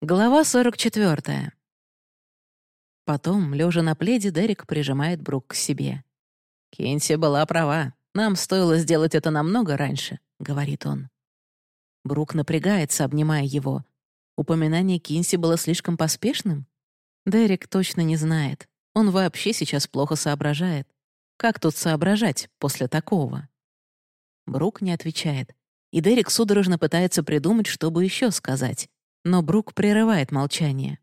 Глава 44. Потом, лежа на пледе, Дерек прижимает Брук к себе. «Кенси была права. Нам стоило сделать это намного раньше», — говорит он. Брук напрягается, обнимая его. Упоминание Кинси было слишком поспешным? Дерек точно не знает. Он вообще сейчас плохо соображает. Как тут соображать после такого? Брук не отвечает. И Дерек судорожно пытается придумать, что бы еще сказать. Но Брук прерывает молчание.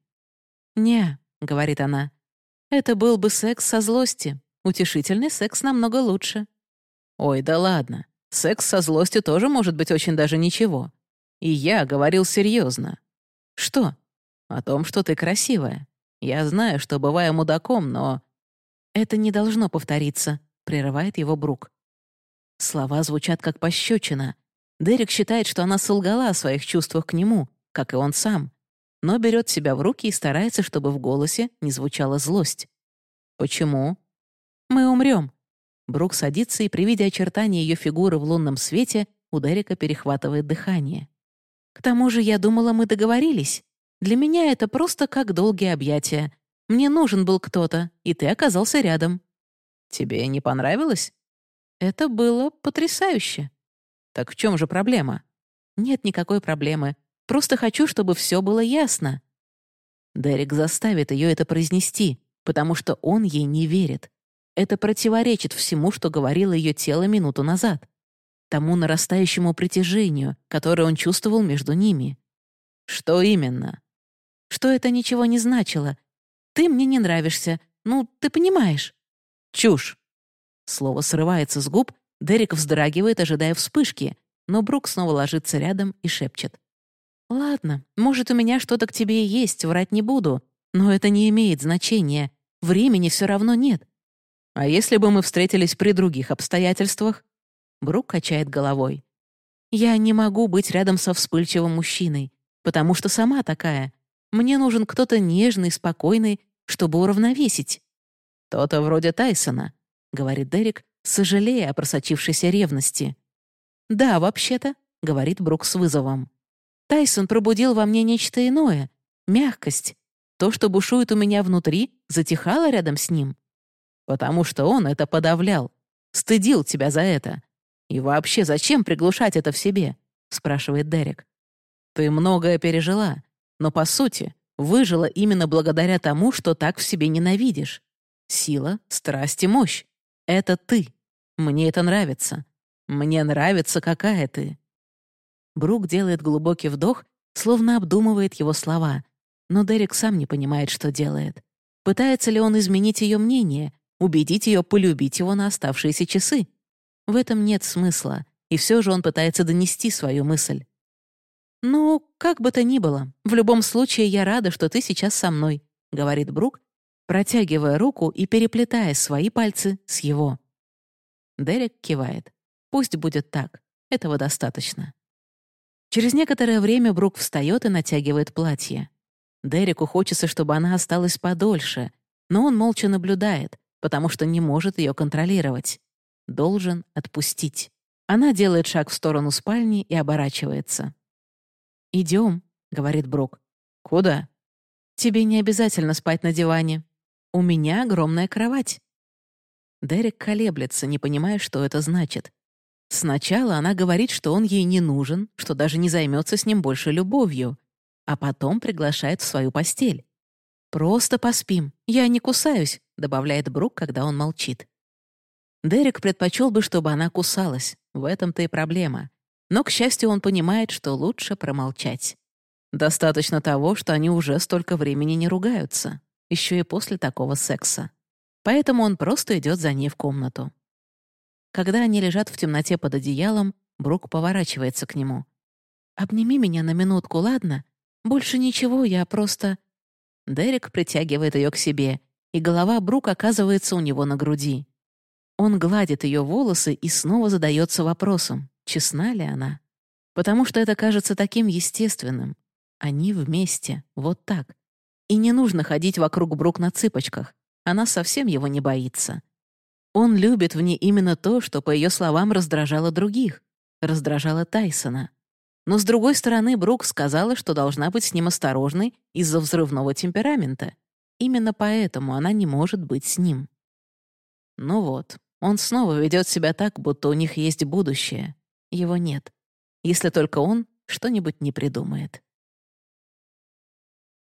«Не», — говорит она, — «это был бы секс со злости. Утешительный секс намного лучше». «Ой, да ладно. Секс со злостью тоже может быть очень даже ничего. И я говорил серьезно. «Что?» «О том, что ты красивая. Я знаю, что бываю мудаком, но...» «Это не должно повториться», — прерывает его Брук. Слова звучат как пощечина. Дерек считает, что она солгала о своих чувствах к нему, как и он сам, но берет себя в руки и старается, чтобы в голосе не звучала злость. «Почему?» «Мы умрем». Брук садится, и при виде очертания ее фигуры в лунном свете у Дерека перехватывает дыхание. «К тому же я думала, мы договорились. Для меня это просто как долгие объятия. Мне нужен был кто-то, и ты оказался рядом». «Тебе не понравилось?» «Это было потрясающе». «Так в чем же проблема?» «Нет никакой проблемы. Просто хочу, чтобы все было ясно». Дерек заставит ее это произнести, потому что он ей не верит. Это противоречит всему, что говорило ее тело минуту назад. Тому нарастающему притяжению, которое он чувствовал между ними. Что именно? Что это ничего не значило. Ты мне не нравишься. Ну, ты понимаешь. Чушь. Слово срывается с губ, Дерек вздрагивает, ожидая вспышки, но Брук снова ложится рядом и шепчет. «Ладно, может, у меня что-то к тебе и есть, врать не буду, но это не имеет значения. Времени все равно нет. А если бы мы встретились при других обстоятельствах?» Брук качает головой. «Я не могу быть рядом со вспыльчивым мужчиной, потому что сама такая. Мне нужен кто-то нежный, спокойный, чтобы уравновесить». «То-то вроде Тайсона», — говорит Дерек, сожалея о просочившейся ревности. «Да, вообще-то», — говорит Брук с вызовом. «Тайсон пробудил во мне нечто иное, мягкость. То, что бушует у меня внутри, затихало рядом с ним. Потому что он это подавлял, стыдил тебя за это. И вообще, зачем приглушать это в себе?» — спрашивает Дерек. «Ты многое пережила, но, по сути, выжила именно благодаря тому, что так в себе ненавидишь. Сила, страсть и мощь — это ты. Мне это нравится. Мне нравится, какая ты». Брук делает глубокий вдох, словно обдумывает его слова, но Дерек сам не понимает, что делает. Пытается ли он изменить ее мнение, убедить ее полюбить его на оставшиеся часы? В этом нет смысла, и все же он пытается донести свою мысль. «Ну, как бы то ни было, в любом случае я рада, что ты сейчас со мной», — говорит Брук, протягивая руку и переплетая свои пальцы с его. Дерек кивает. «Пусть будет так. Этого достаточно». Через некоторое время Брук встает и натягивает платье. Дереку хочется, чтобы она осталась подольше, но он молча наблюдает, потому что не может ее контролировать. Должен отпустить. Она делает шаг в сторону спальни и оборачивается. «Идем», — говорит Брук. «Куда?» «Тебе не обязательно спать на диване. У меня огромная кровать». Дерек колеблется, не понимая, что это значит. Сначала она говорит, что он ей не нужен, что даже не займется с ним больше любовью, а потом приглашает в свою постель. «Просто поспим. Я не кусаюсь», — добавляет Брук, когда он молчит. Дерек предпочел бы, чтобы она кусалась. В этом-то и проблема. Но, к счастью, он понимает, что лучше промолчать. Достаточно того, что они уже столько времени не ругаются, еще и после такого секса. Поэтому он просто идет за ней в комнату. Когда они лежат в темноте под одеялом, Брук поворачивается к нему. «Обними меня на минутку, ладно? Больше ничего, я просто...» Дерек притягивает ее к себе, и голова Брук оказывается у него на груди. Он гладит ее волосы и снова задается вопросом, честна ли она. Потому что это кажется таким естественным. Они вместе, вот так. И не нужно ходить вокруг Брук на цыпочках. Она совсем его не боится. Он любит в ней именно то, что, по ее словам, раздражало других, раздражало Тайсона. Но, с другой стороны, Брук сказала, что должна быть с ним осторожной из-за взрывного темперамента. Именно поэтому она не может быть с ним. Ну вот, он снова ведет себя так, будто у них есть будущее. Его нет. Если только он что-нибудь не придумает.